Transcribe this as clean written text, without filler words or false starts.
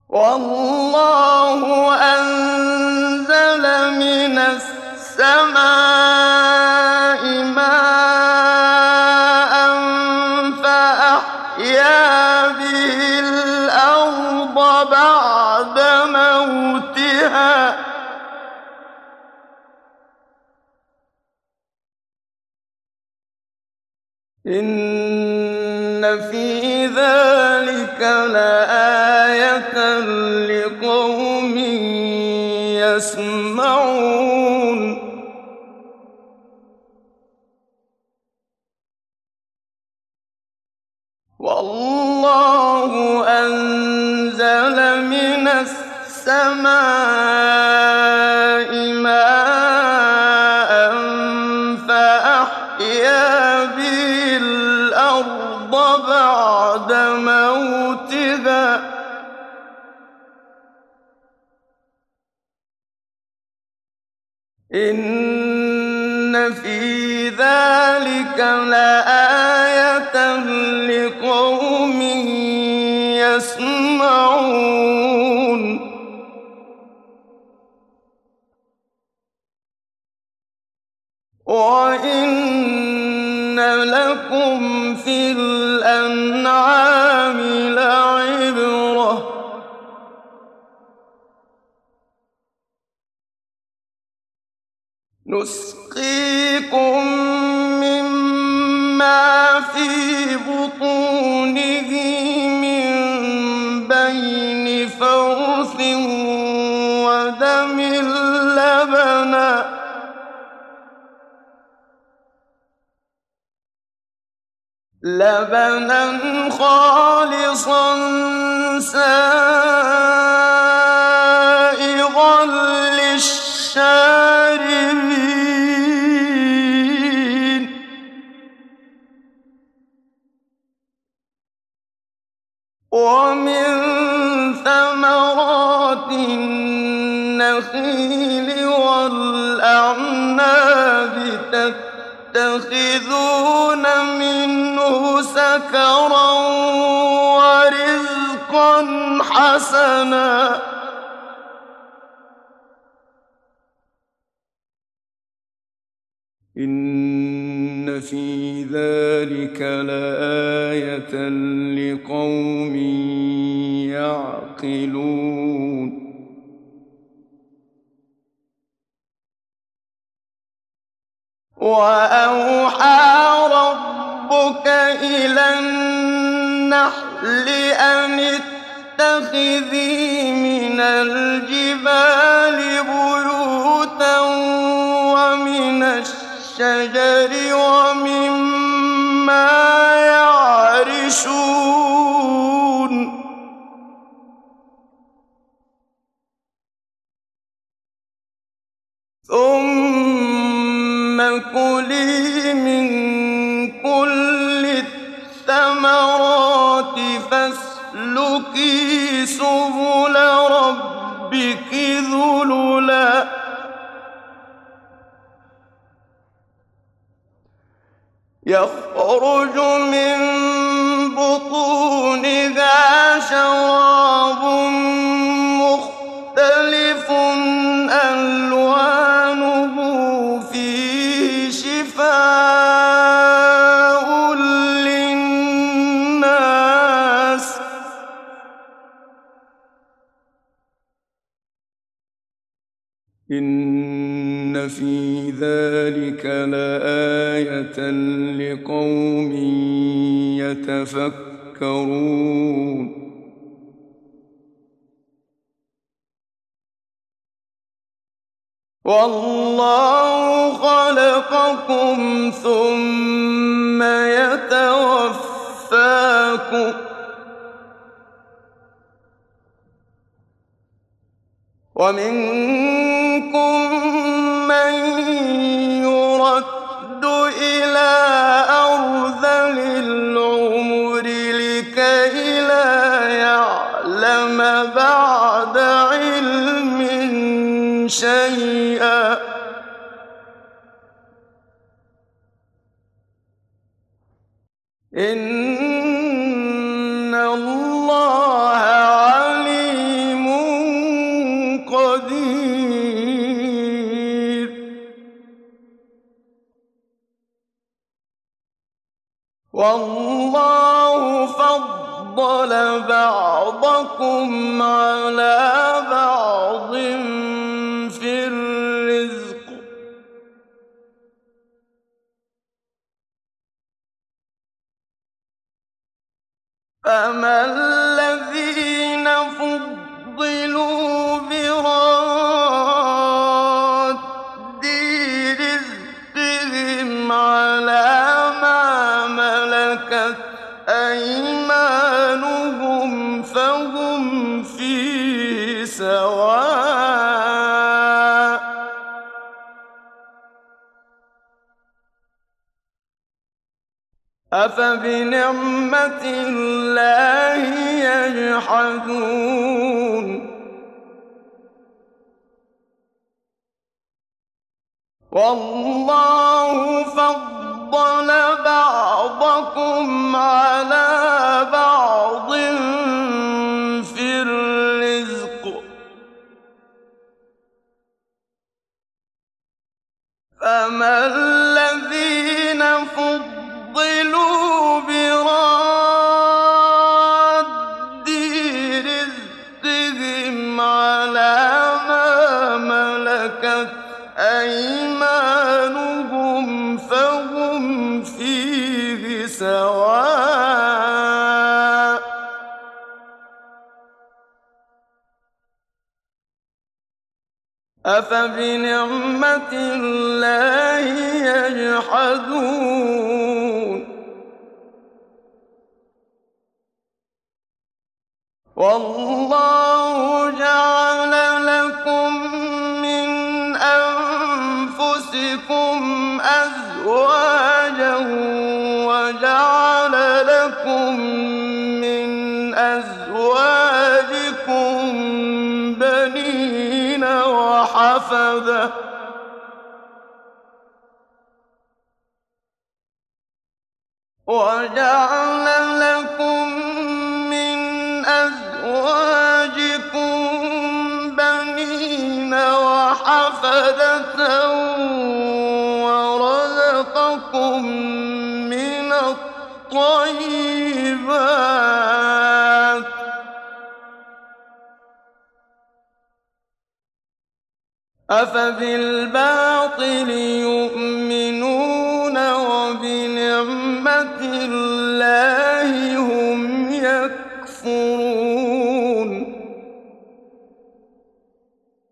والله أنزل من السماء ماء فأحيا به الأرض بعد موتها إن في ذلك لآية لقوم يسمعون والله أنزل من السماء ماء فأحيا به الأرض بعد موتها إن في ذلك لآية لقوم يسمعون وإن لكم في الأنعام لعبرة نسقيكم مما في بطونه من بين فرث ودم لبنا خالصا سائغا للشاربين ومن ثمرات النخيل والأعناب تتخذون منه سكرا ورزقا حسنا إن في ذلك لآية لقوم يعقلون وأوحى ربك إلى النحل أن اتخذي من الجبال بيوتا ومن الشجر ومما يعرشون ثم كلي من كل الثمرات فاسلكي سبل ربك ذللا يخرج من بطونها شراب مختلف ألوانه فيه شفاء للناس إن في ذلك لآية لقوم يتفكرون والله خلقكم ثم يتوفاكم ومنكم من يرد إلى أرذل العمر لكي لا يعلم بعد علم شيئا إن الله عليم فَضَّلَ بَعْضَكُمْ عَلَىٰ بَعْضٍ فِي الرِّزْقِ ۚ فَأَمَّا الَّذِينَ فُضِّلُوا بِرَادِّي رِزْقِهِمْ عَلَىٰ مَا مَلَكَتْ أَيْمَانُهُمْ فَهُمْ فِيهِ سَوَاءٌ ۚ أَفَبِنِعْمَةِ اللَّهِ يَجْحَدُونَ وَاللَّهُ فَضَّلَ بَعْضَكُمْ عَلَىٰ بَعْضٍ فِي الرِّزْقِ ۚ فَأَمَّا الَّذِينَ فُضِّلُوا بِرَادِّي رِزْقِهِمْ عَلَىٰ مَا مَلَكَتْ أَيْمَانُهُمْ فَهُمْ فِيهِ سَوَاءٌ ۚ أَفَبِنِعْمَةِ اللَّهِ يَجْحَدُونَ وَاللَّهُ جَعَلَ لَكُم مِّنْ أَنفُسِكُمْ أَزْوَاجًا وَجَعَلَ لَكُم مِّنْ أَزْوَاجِكُم بَنِينَ وَحَفَدَةً ۖ وَجَعَلَ لَكُم مِّنْ أَزْوَاجِكُم بَنِينَ وَحَفَدَةً وَرَزَقَكُم مِّنَ الطَّيِّبَاتِ ۚ أَفَبِالْبَاطِلِ يُؤْمِنُونَ وَبِنِعْمَةِ اللَّهِ هُمْ يَكْفُرُونَ